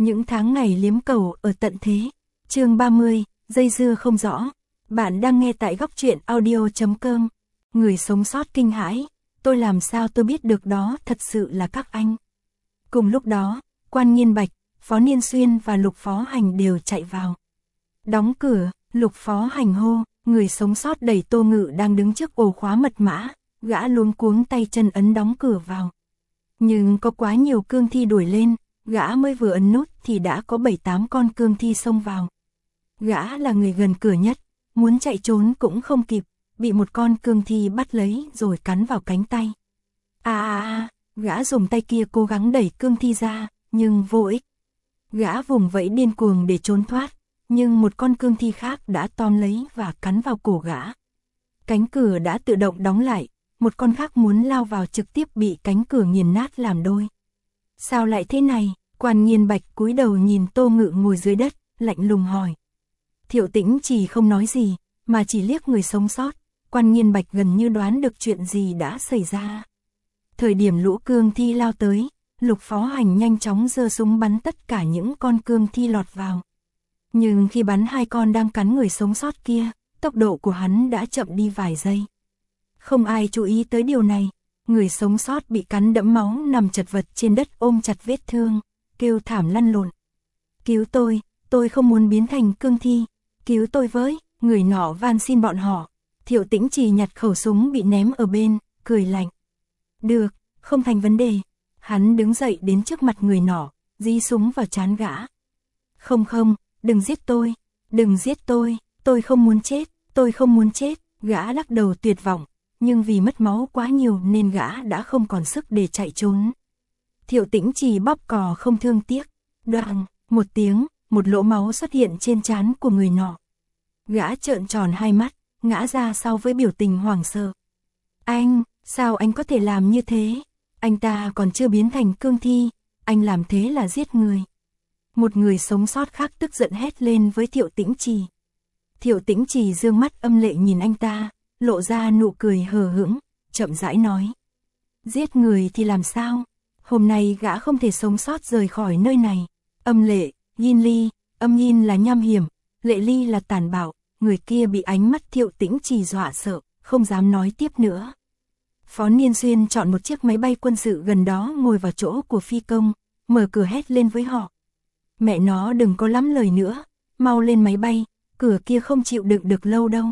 Những tháng ngày liếm cầu ở tận thế. Chương 30, dây dưa không rõ. Bạn đang nghe tại góc truyện audio.com. Người sống sót kinh hãi, tôi làm sao tôi biết được đó thật sự là các anh. Cùng lúc đó, Quan Nghiên Bạch, Phó Niên Xuyên và Lục Phó Hành đều chạy vào. Đóng cửa, Lục Phó Hành hô, người sống sót đẩy Tô Ngự đang đứng trước ổ khóa mật mã, gã luống cuống tay chân ấn đóng cửa vào. Nhưng có quá nhiều cương thi đuổi lên, gã mới vừa ấn nút thì đã có 7-8 con cương thi xông vào. Gã là người gần cửa nhất, muốn chạy trốn cũng không kịp, bị một con cương thi bắt lấy rồi cắn vào cánh tay. Gã dùng tay kia cố gắng đẩy cương thi ra, nhưng vô ích. Gã vùng vẫy điên cuồng để trốn thoát, nhưng một con cương thi khác đã tóm lấy và cắn vào cổ gã. Cánh cửa đã tự động đóng lại, một con khác muốn lao vào trực tiếp bị cánh cửa nghiền nát làm đôi. Sao lại thế này? Quan Nghiên Bạch cúi đầu nhìn Tô Ngự ngồi dưới đất, lạnh lùng hỏi. Thiệu Tĩnh chỉ không nói gì, mà chỉ liếc người sống sót. Quan Nghiên Bạch gần như đoán được chuyện gì đã xảy ra. Thời điểm lũ cương thi lao tới, Lục Phó Hành nhanh chóng giơ súng bắn tất cả những con cương thi lọt vào. Nhưng khi bắn 2 con đang cắn người sống sót kia, tốc độ của hắn đã chậm đi vài giây. Không ai chú ý tới điều này, người sống sót bị cắn đẫm máu nằm chật vật trên đất ôm chặt vết thương, kêu thảm lăn lộn. Cứu tôi không muốn biến thành cương thi, cứu tôi với, người nọ van xin bọn họ. Thiệu Tĩnh chỉ nhặt khẩu súng bị ném ở bên, cười lạnh. Được, không thành vấn đề. Hắn đứng dậy đến trước mặt người nọ, dí súng vào trán gã. Không, đừng giết tôi không muốn chết, gã lắc đầu tuyệt vọng, nhưng vì mất máu quá nhiều nên gã đã không còn sức để chạy trốn. Thiệu Tĩnh chỉ bóp cò không thương tiếc, đoàng, một tiếng, một lỗ máu xuất hiện trên trán của người nọ. Gã trợn tròn hai mắt, ngã ra sau với biểu tình hoảng sợ. Anh, sao anh có thể làm như thế? Anh ta còn chưa biến thành cương thi, anh làm thế là giết người. Một người sống sót khác tức giận hét lên với Thiệu Tĩnh Trì. Thiệu Tĩnh Trì dương mắt âm lệ nhìn anh ta, lộ ra nụ cười hờ hững, chậm rãi nói. Giết người thì làm sao? Hôm nay gã không thể sống sót rời khỏi nơi này. Âm lệ, Yin Ly, âm Yin là nham hiểm, lệ Ly là tàn bạo. Người kia bị ánh mắt Thiệu Tĩnh Trì dọa sợ, không dám nói tiếp nữa. Phó Niên Xuyên chọn một chiếc máy bay quân sự gần đó ngồi vào chỗ của phi công, mở cửa hét lên với họ. Mẹ nó đừng có lắm lời nữa, mau lên máy bay, cửa kia không chịu đựng được lâu đâu.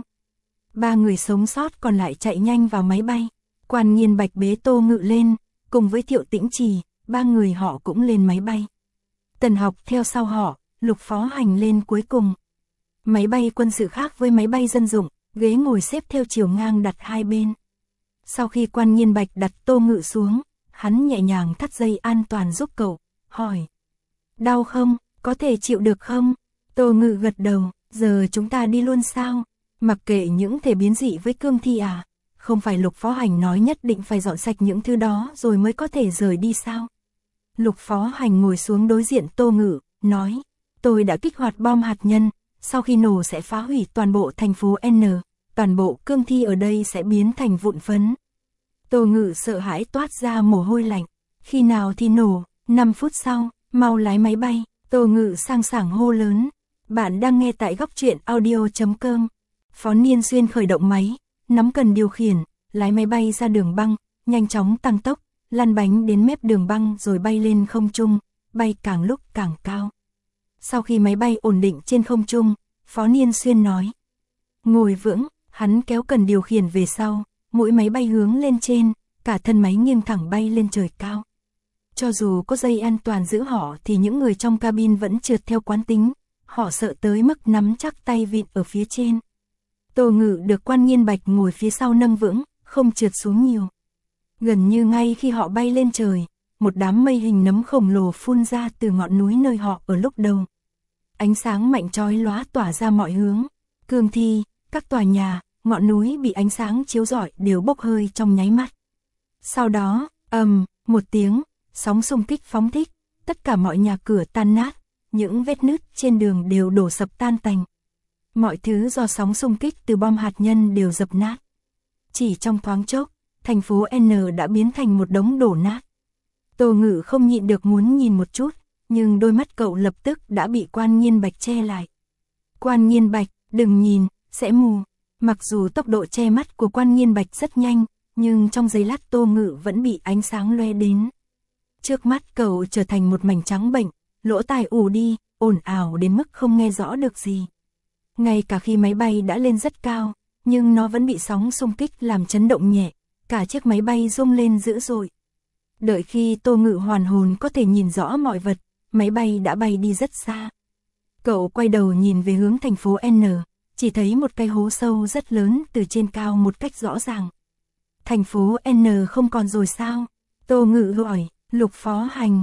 3 người sống sót còn lại chạy nhanh vào máy bay. Quan Nghiên Bạch bế Tô Ngự lên, cùng với Thiệu Tĩnh Trì, 3 người họ cũng lên máy bay. Tần Học theo sau họ, Lục Phó Hành lên cuối cùng. Máy bay quân sự khác với máy bay dân dụng, ghế ngồi xếp theo chiều ngang đặt hai bên. Sau khi Quan Nghiên Bạch đặt Tô Ngự xuống, hắn nhẹ nhàng thắt dây an toàn giúp cậu, hỏi. Đau không? Có thể chịu được không? Tô Ngự gật đầu, giờ chúng ta đi luôn sao? Mặc kệ những thể biến dị với cương thi à? Không phải Lục Phó Hành nói nhất định phải dọn sạch những thứ đó rồi mới có thể rời đi sao? Lục Phó Hành ngồi xuống đối diện Tô Ngự, nói. Tôi đã kích hoạt bom hạt nhân, sau khi nổ sẽ phá hủy toàn bộ thành phố N, toàn bộ cương thi ở đây sẽ biến thành vụn phấn. Tô Ngự sợ hãi toát ra mồ hôi lạnh. Khi nào thì nổ? 5 phút sau, mau lái máy bay. Tô Ngự sang sảng hô lớn. Bạn đang nghe tại góc truyện audio.com. Phó Niên Xuyên khởi động máy, nắm cần điều khiển, lái máy bay ra đường băng, nhanh chóng tăng tốc, lăn bánh đến mép đường băng rồi bay lên không trung, bay càng lúc càng cao. Sau khi máy bay ổn định trên không trung, Phó Niên Xuyên nói. Ngồi vững, hắn kéo cần điều khiển về sau, mũi máy bay hướng lên trên, cả thân máy nghiêng thẳng bay lên trời cao. Cho dù có dây an toàn giữ họ thì những người trong cabin vẫn trượt theo quán tính, họ sợ tới mức nắm chắc tay vịn ở phía trên. Tô Ngự được Quan Nghiên Bạch ngồi phía sau nâng vững, không trượt xuống nhiều. Gần như ngay khi họ bay lên trời, một đám mây hình nấm khổng lồ phun ra từ ngọn núi nơi họ ở lúc đầu. Ánh sáng mạnh chói lóa tỏa ra mọi hướng, cương thi, các tòa nhà, ngọn núi bị ánh sáng chiếu rọi đều bốc hơi trong nháy mắt. Sau đó, một tiếng, sóng xung kích phóng thích, tất cả mọi nhà cửa tan nát, những vết nứt trên đường đều đổ sập tan tành. Mọi thứ do sóng xung kích từ bom hạt nhân đều dập nát. Chỉ trong thoáng chốc, thành phố N đã biến thành một đống đổ nát. Tô Ngự không nhịn được muốn nhìn một chút, nhưng đôi mắt cậu lập tức đã bị Quan Nghiên Bạch che lại. Quan Nghiên Bạch, đừng nhìn, sẽ mù. Mặc dù tốc độ che mắt của Quan Nghiên Bạch rất nhanh, nhưng trong giây lát Tô Ngự vẫn bị ánh sáng loe đến. Trước mắt cậu trở thành một mảnh trắng bệnh, lỗ tai ù đi, ồn ào đến mức không nghe rõ được gì. Ngay cả khi máy bay đã lên rất cao, nhưng nó vẫn bị sóng xung kích làm chấn động nhẹ, cả chiếc máy bay rung lên dữ dội. Đợi khi Tô Ngự hoàn hồn có thể nhìn rõ mọi vật, máy bay đã bay đi rất xa. Cậu quay đầu nhìn về hướng thành phố N, chỉ thấy một cái hố sâu rất lớn từ trên cao một cách rõ ràng. Thành phố N không còn rồi sao? Tô Ngự hỏi. Lục Phó Hành,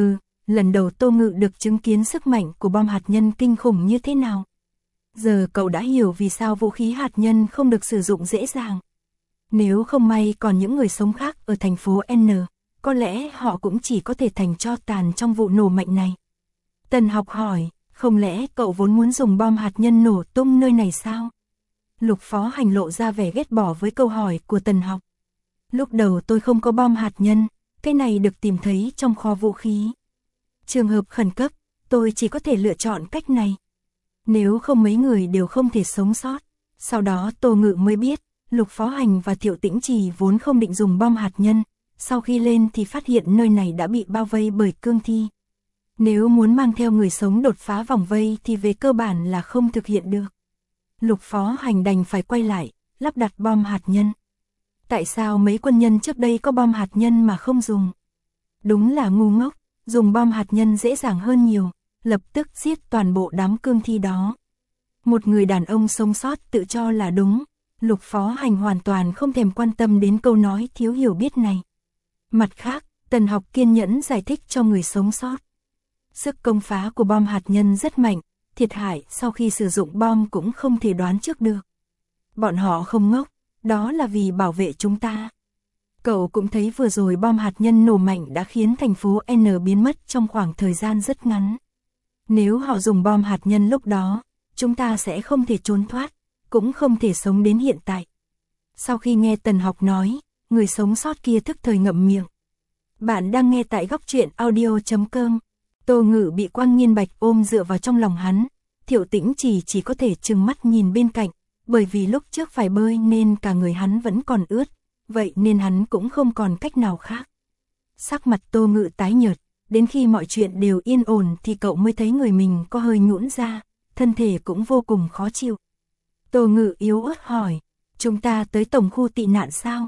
lần đầu Tô Ngự được chứng kiến sức mạnh của bom hạt nhân kinh khủng như thế nào. Giờ cậu đã hiểu vì sao vũ khí hạt nhân không được sử dụng dễ dàng. Nếu không may còn những người sống khác ở thành phố N, có lẽ họ cũng chỉ có thể thành tro tàn trong vụ nổ mạnh này. Tần Học hỏi, không lẽ cậu vốn muốn dùng bom hạt nhân nổ tung nơi này sao? Lục Phó Hành lộ ra vẻ ghét bỏ với câu hỏi của Tần Học. Lúc đầu tôi không có bom hạt nhân, cái này được tìm thấy trong kho vũ khí. Trường hợp khẩn cấp, tôi chỉ có thể lựa chọn cách này. Nếu không mấy người đều không thể sống sót. Sau đó Tô Ngự mới biết, Lục Phó Hành và Thiệu Tĩnh Trì vốn không định dùng bom hạt nhân. Sau khi lên thì phát hiện nơi này đã bị bao vây bởi cương thi. Nếu muốn mang theo người sống đột phá vòng vây thì về cơ bản là không thực hiện được. Lục Phó Hành đành phải quay lại, lắp đặt bom hạt nhân. Tại sao mấy quân nhân trước đây có bom hạt nhân mà không dùng? Đúng là ngu ngốc, dùng bom hạt nhân dễ dàng hơn nhiều, lập tức giết toàn bộ đám cương thi đó. Một người đàn ông sống sót tự cho là đúng, Lục Phó Hành hoàn toàn không thèm quan tâm đến câu nói thiếu hiểu biết này. Mặt khác, Tần Học kiên nhẫn giải thích cho người sống sót. Sức công phá của bom hạt nhân rất mạnh, thiệt hại sau khi sử dụng bom cũng không thể đoán trước được. Bọn họ không ngốc, đó là vì bảo vệ chúng ta. Cậu cũng thấy vừa rồi bom hạt nhân nổ mạnh đã khiến thành phố N biến mất trong khoảng thời gian rất ngắn. Nếu họ dùng bom hạt nhân lúc đó, chúng ta sẽ không thể trốn thoát, cũng không thể sống đến hiện tại. Sau khi nghe Tần Học nói, người sống sót kia thức thời ngậm miệng. Bạn đang nghe tại góc truyện audio.com. Tô Ngự bị Quan Nghiên Bạch ôm dựa vào trong lòng hắn, Thiệu Tĩnh chỉ có thể trừng mắt nhìn bên cạnh, bởi vì lúc trước phải bơi nên cả người hắn vẫn còn ướt, vậy nên hắn cũng không còn cách nào khác. Sắc mặt Tô Ngự tái nhợt, đến khi mọi chuyện đều yên ổn thì cậu mới thấy người mình có hơi nhũn ra, thân thể cũng vô cùng khó chịu. Tô Ngự yếu ớt hỏi, chúng ta tới tổng khu tị nạn sao?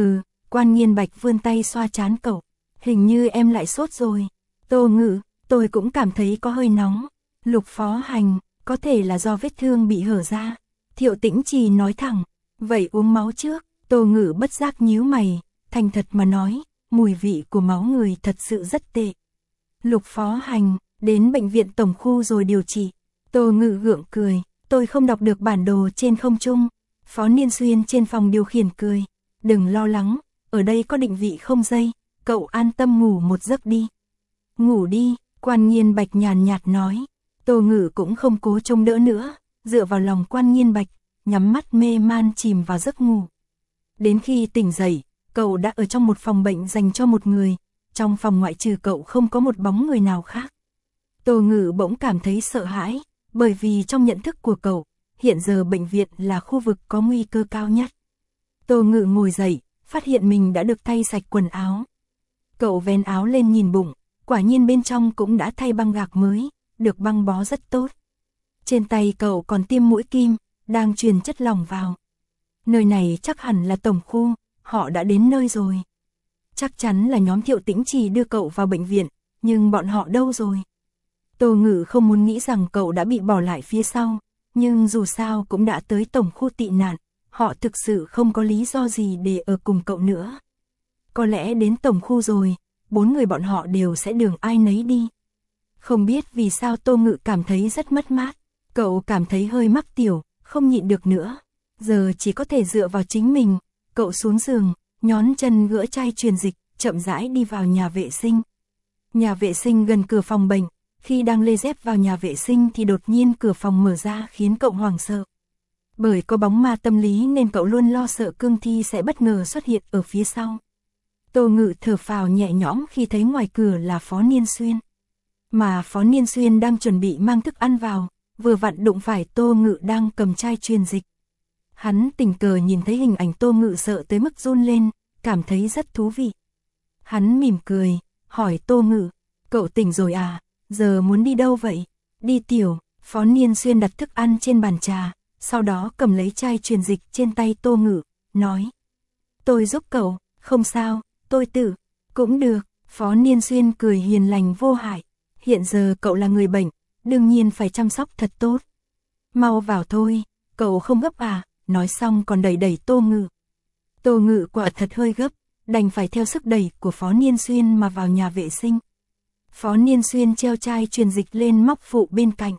Quan Nghiên Bạch vươn tay xoa trán cậu, hình như em lại sốt rồi. Tô Ngự, tôi cũng cảm thấy có hơi nóng. Lục Phó Hành, có thể là do vết thương bị hở ra. Thiệu Tĩnh Trì nói thẳng, vậy uống máu trước. Tô Ngự bất giác nhíu mày, thành thật mà nói, mùi vị của máu người thật sự rất tệ. Lục Phó Hành, đến bệnh viện tổng khu rồi điều trị. Tô Ngự gượng cười, tôi không đọc được bản đồ trên không trung. Phó Niên Xuyên trên phòng điều khiển cười, đừng lo lắng, ở đây có định vị không dây, cậu an tâm ngủ một giấc đi. Ngủ đi, Quan Nghiên Bạch nhàn nhạt nói. Tô Ngự cũng không cố trông đỡ nữa, dựa vào lòng Quan Nghiên Bạch, nhắm mắt mê man chìm vào giấc ngủ. Đến khi tỉnh dậy, cậu đã ở trong một phòng bệnh dành cho một người, trong phòng ngoại trừ cậu không có một bóng người nào khác. Tô Ngự bỗng cảm thấy sợ hãi, bởi vì trong nhận thức của cậu, hiện giờ bệnh viện là khu vực có nguy cơ cao nhất. Tô Ngự ngồi dậy, phát hiện mình đã được thay sạch quần áo. Cậu vén áo lên nhìn bụng, quả nhiên bên trong cũng đã thay băng gạc mới, được băng bó rất tốt. Trên tay cậu còn tiêm mũi kim, đang truyền chất lỏng vào. Nơi này chắc hẳn là tổng khu, họ đã đến nơi rồi. Chắc chắn là nhóm Thiệu Tĩnh Trì đưa cậu vào bệnh viện, nhưng bọn họ đâu rồi? Tô Ngự không muốn nghĩ rằng cậu đã bị bỏ lại phía sau, nhưng dù sao cũng đã tới tổng khu tị nạn, họ thực sự không có lý do gì để ở cùng cậu nữa. Có lẽ đến tổng khu rồi, 4 người bọn họ đều sẽ đường ai nấy đi. Không biết vì sao Tô Ngự cảm thấy rất mất mát, cậu cảm thấy hơi mắc tiểu, không nhịn được nữa. Giờ chỉ có thể dựa vào chính mình, cậu xuống giường, nhón chân gỡ chai truyền dịch, chậm rãi đi vào nhà vệ sinh. Nhà vệ sinh gần cửa phòng bệnh, khi đang lê dép vào nhà vệ sinh thì đột nhiên cửa phòng mở ra khiến cậu hoảng sợ. Bởi có bóng ma tâm lý nên cậu luôn lo sợ cương thi sẽ bất ngờ xuất hiện ở phía sau. Tô Ngự thở phào nhẹ nhõm khi thấy ngoài cửa là Phó Niên Xuyên. Mà Phó Niên Xuyên đang chuẩn bị mang thức ăn vào, vừa vặn đụng phải Tô Ngự đang cầm chai truyền dịch. Hắn tình cờ nhìn thấy hình ảnh Tô Ngự sợ tới mức run lên, cảm thấy rất thú vị. Hắn mỉm cười, hỏi Tô Ngự, cậu tỉnh rồi à, giờ muốn đi đâu vậy? Đi tiểu. Phó Niên Xuyên đặt thức ăn trên bàn trà, sau đó cầm lấy chai truyền dịch trên tay Tô Ngự, nói. Tôi giúp cậu, không sao, tôi tự. Cũng được. Phó Niên Xuyên cười hiền lành vô hại. Hiện giờ cậu là người bệnh, đương nhiên phải chăm sóc thật tốt. Mau vào thôi, cậu không gấp à, nói xong còn đẩy đẩy Tô Ngự. Tô Ngự quả thật hơi gấp, đành phải theo sức đẩy của Phó Niên Xuyên mà vào nhà vệ sinh. Phó Niên Xuyên treo chai truyền dịch lên móc phụ bên cạnh.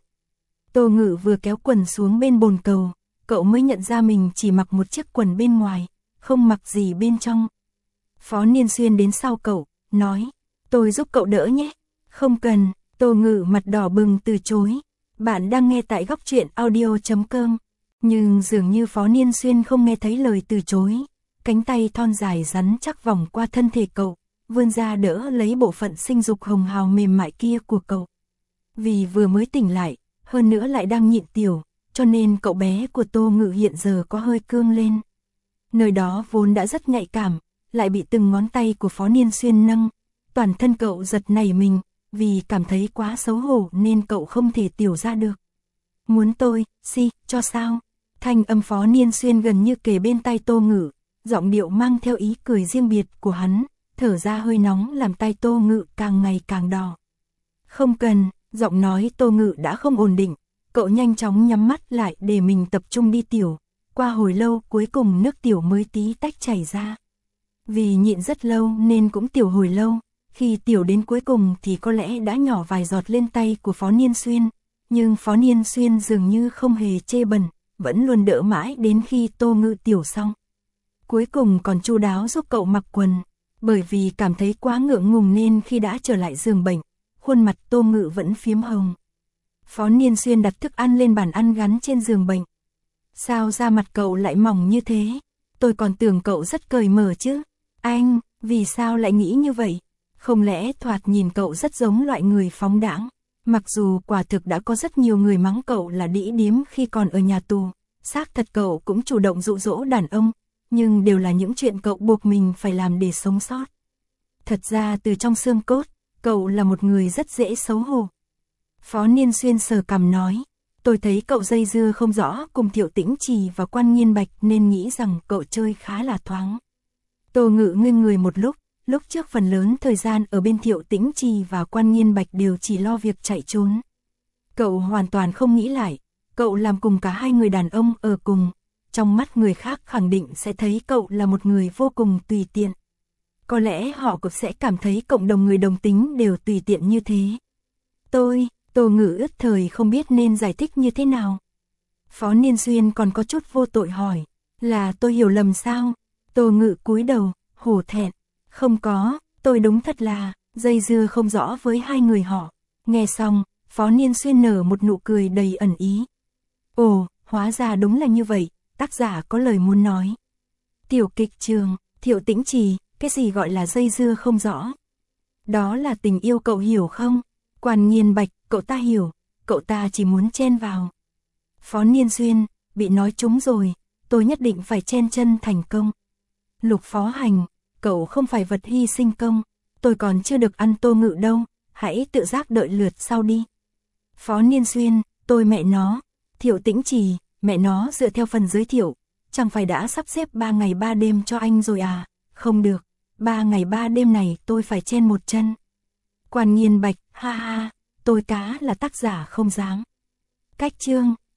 Tô Ngự vừa kéo quần xuống bên bồn cầu, cậu mới nhận ra mình chỉ mặc một chiếc quần bên ngoài, không mặc gì bên trong. Phó Niên Xuyên đến sau cậu, nói, tôi giúp cậu đỡ nhé. Không cần. Tô Ngự mặt đỏ bừng từ chối. Bạn đang nghe tại Góc Truyện Audio.com. Nhưng dường như Phó Niên Xuyên không nghe thấy lời từ chối. Cánh tay thon dài rắn chắc vòng qua thân thể cậu, vươn ra đỡ lấy bộ phận sinh dục hồng hào mềm mại kia của cậu. Vì vừa mới tỉnh lại, hơn nữa lại đang nhịn tiểu, cho nên cậu bé của Tô Ngự hiện giờ có hơi cương lên. Nơi đó vốn đã rất nhạy cảm, lại bị từng ngón tay của Phó Niên Xuyên nâng. Toàn thân cậu giật nảy mình, vì cảm thấy quá xấu hổ nên cậu không thể tiểu ra được. Muốn tôi, cho sao? Thanh âm Phó Niên Xuyên gần như kề bên tai Tô Ngự, giọng điệu mang theo ý cười riêng biệt của hắn, thở ra hơi nóng làm tai Tô Ngự càng ngày càng đỏ. Không cần. Giọng nói Tô Ngự đã không ổn định, cậu nhanh chóng nhắm mắt lại để mình tập trung đi tiểu. Qua hồi lâu cuối cùng nước tiểu mới tí tách chảy ra. Vì nhịn rất lâu nên cũng tiểu hồi lâu, khi tiểu đến cuối cùng thì có lẽ đã nhỏ vài giọt lên tay của Phó Niên Xuyên. Nhưng Phó Niên Xuyên dường như không hề chê bẩn, vẫn luôn đỡ mãi đến khi Tô Ngự tiểu xong. Cuối cùng còn chu đáo giúp cậu mặc quần, bởi vì cảm thấy quá ngượng ngùng nên khi đã trở lại giường bệnh, khuôn mặt Tô Ngự vẫn phiếm hồng. Phó Niên Xuyên đặt thức ăn lên bàn ăn gắn trên giường bệnh. Sao da mặt cậu lại mỏng như thế? Tôi còn tưởng cậu rất cởi mở chứ. Anh, vì sao lại nghĩ như vậy? Không lẽ thoạt nhìn cậu rất giống loại người phóng đãng? Mặc dù quả thực đã có rất nhiều người mắng cậu là đĩ điếm khi còn ở nhà tù, xác thật cậu cũng chủ động dụ dỗ đàn ông, nhưng đều là những chuyện cậu buộc mình phải làm để sống sót. Thật ra từ trong xương cốt, cậu là một người rất dễ xấu hổ. Phó Niên Xuyên sờ cằm nói, tôi thấy cậu dây dưa không rõ cùng Thiệu Tĩnh Trì và Quan Nghiên Bạch nên nghĩ rằng cậu chơi khá là thoáng. Tô Ngự ngưng người một lúc trước phần lớn thời gian ở bên Thiệu Tĩnh Trì và Quan Nghiên Bạch đều chỉ lo việc chạy trốn. Cậu hoàn toàn không nghĩ lại, cậu làm cùng cả hai người đàn ông ở cùng, trong mắt người khác khẳng định sẽ thấy cậu là một người vô cùng tùy tiện. Có lẽ họ cũng sẽ cảm thấy cộng đồng người đồng tính đều tùy tiện như thế. Tô Ngự ướt thời không biết nên giải thích như thế nào. Phó Niên Xuyên còn có chút vô tội hỏi, là tôi hiểu lầm sao? Tô Ngự cúi đầu, hổ thẹn, không có, tôi đúng thật là dây dưa không rõ với hai người họ. Nghe xong, Phó Niên Xuyên nở một nụ cười đầy ẩn ý. Ồ, hóa ra đúng là như vậy, tác giả có lời muốn nói. Tiểu kịch trường, Thiệu Tĩnh Trì, cái gì gọi là dây dưa không rõ? Đó là tình yêu cậu hiểu không? Quan Nghiên Bạch, cậu ta hiểu, cậu ta chỉ muốn chen vào. Phó Niên Xuyên, bị nói trúng rồi, tôi nhất định phải chen chân thành công. Lục Phó Hành, cậu không phải vật hy sinh công, tôi còn chưa được ăn Tô Ngự đâu, hãy tự giác đợi lượt sau đi. Phó Niên Xuyên, tôi mẹ nó, Thiệu Tĩnh Trì, mẹ nó dựa theo phần giới thiệu, chẳng phải đã sắp xếp 3 ngày 3 đêm cho anh rồi à? Không được, 3 ngày 3 đêm này tôi phải chen một chân. Quan Nghiên Bạch, ha ha, tôi cá là tác giả không dám. Cách chương,